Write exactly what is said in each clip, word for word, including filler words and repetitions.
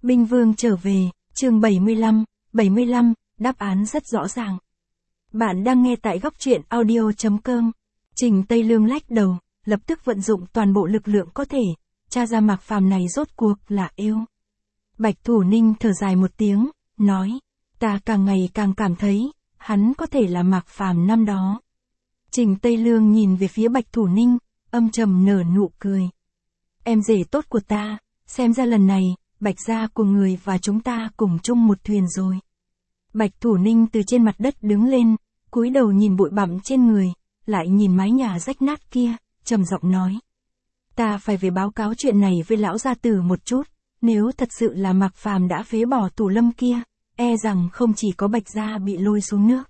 Binh Vương trở về, chương bảy mươi lăm, bảy mươi lăm, đáp án rất rõ ràng. Bạn đang nghe tại góc truyện audio chấm com. Trình Tây Lương lách đầu, lập tức vận dụng toàn bộ lực lượng có thể, tra ra Mạc Phàm này rốt cuộc là yêu. Bạch Thủ Ninh thở dài một tiếng, nói, ta càng ngày càng cảm thấy, hắn có thể là Mạc Phàm năm đó. Trình Tây Lương nhìn về phía Bạch Thủ Ninh, âm trầm nở nụ cười. Em rể tốt của ta, xem ra lần này, Bạch gia của người và chúng ta cùng chung một thuyền rồi. Bạch Thủ Ninh từ trên mặt đất đứng lên, cúi đầu nhìn bụi bặm trên người, lại nhìn mái nhà rách nát kia, trầm giọng nói. Ta phải về báo cáo chuyện này với lão gia tử một chút, nếu thật sự là Mạc Phàm đã phế bỏ Tù Lâm kia, e rằng không chỉ có Bạch gia bị lôi xuống nước.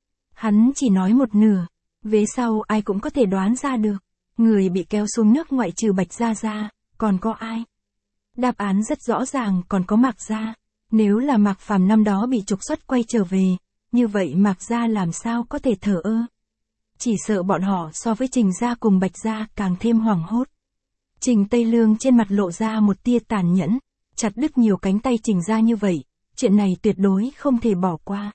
Hắn chỉ nói một nửa, vế sau ai cũng có thể đoán ra được, người bị kéo xuống nước ngoại trừ Bạch gia ra, còn có ai? Đáp án rất rõ ràng, còn có Mạc gia. Nếu là Mạc Phàm năm đó bị trục xuất quay trở về, như vậy Mạc gia làm sao có thể thờ ơ? Chỉ sợ bọn họ so với Trình gia cùng Bạch gia càng thêm hoảng hốt. Trình Tây Lương trên mặt lộ ra một tia tàn nhẫn, chặt đứt nhiều cánh tay Trình gia như vậy, chuyện này tuyệt đối không thể bỏ qua.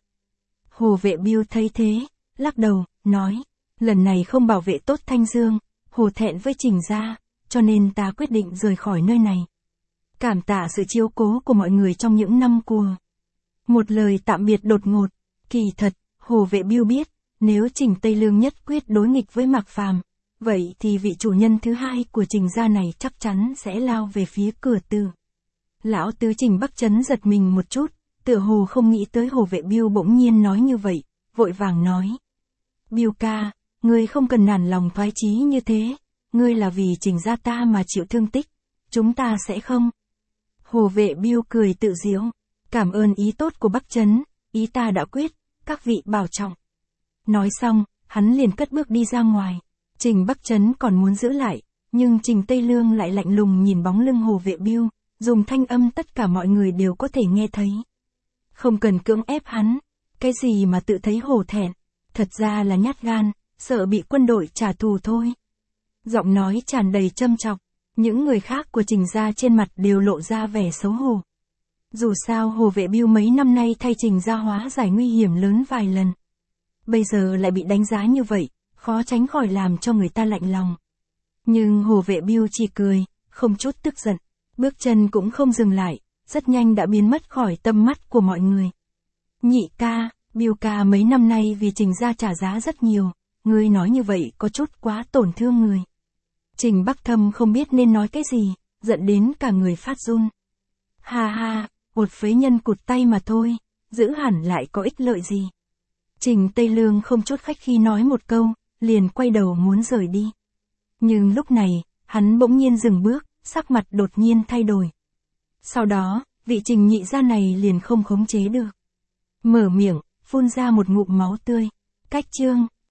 Hồ Vệ Biêu thấy thế, lắc đầu, nói, lần này không bảo vệ tốt Thanh Dương, Hồ thẹn với Trình gia, cho nên ta quyết định rời khỏi nơi này. Cảm tạ sự chiếu cố của mọi người trong những năm qua. Một lời tạm biệt đột ngột, kỳ thật, Hồ Vệ Biêu biết, nếu Trình Tây Lương nhất quyết đối nghịch với Mạc Phàm, vậy thì vị chủ nhân thứ hai của Trình gia này chắc chắn sẽ lao về phía cửa tử. Lão tứ Trình Bắc Trấn giật mình một chút, tựa hồ không nghĩ tới Hồ Vệ Biêu bỗng nhiên nói như vậy, vội vàng nói. Biêu ca, ngươi không cần nản lòng thoái chí như thế, ngươi là vì Trình gia ta mà chịu thương tích, chúng ta sẽ không. Hồ Vệ Biêu cười tự giễu, cảm ơn ý tốt của Bắc Trấn, ý ta đã quyết, các vị bảo trọng. Nói xong, hắn liền cất bước đi ra ngoài. Trình Bắc Trấn còn muốn giữ lại, nhưng Trình Tây Lương lại lạnh lùng nhìn bóng lưng Hồ Vệ Biêu, dùng thanh âm tất cả mọi người đều có thể nghe thấy. Không cần cưỡng ép hắn, cái gì mà tự thấy hổ thẹn, thật ra là nhát gan, sợ bị quân đội trả thù thôi. Giọng nói tràn đầy châm chọc, những người khác của Trình gia trên mặt đều lộ ra vẻ xấu hổ. Dù sao Hồ Vệ Biêu mấy năm nay thay Trình gia hóa giải nguy hiểm lớn vài lần. Bây giờ lại bị đánh giá như vậy, khó tránh khỏi làm cho người ta lạnh lòng. Nhưng Hồ Vệ Biêu chỉ cười, không chút tức giận, bước chân cũng không dừng lại, rất nhanh đã biến mất khỏi tầm mắt của mọi người. Nhị ca, Biêu ca mấy năm nay vì Trình gia trả giá rất nhiều, ngươi nói như vậy có chút quá tổn thương người. Trình Bắc Thâm không biết nên nói cái gì, giận đến cả người phát run. Ha ha, một phế nhân cụt tay mà thôi, giữ hẳn lại có ích lợi gì. Trình Tây Lương không chút khách khí nói một câu, liền quay đầu muốn rời đi. Nhưng lúc này, hắn bỗng nhiên dừng bước, sắc mặt đột nhiên thay đổi. Sau đó, vị Trình nhị gia này liền không khống chế được. Mở miệng, phun ra một ngụm máu tươi. Cách chương.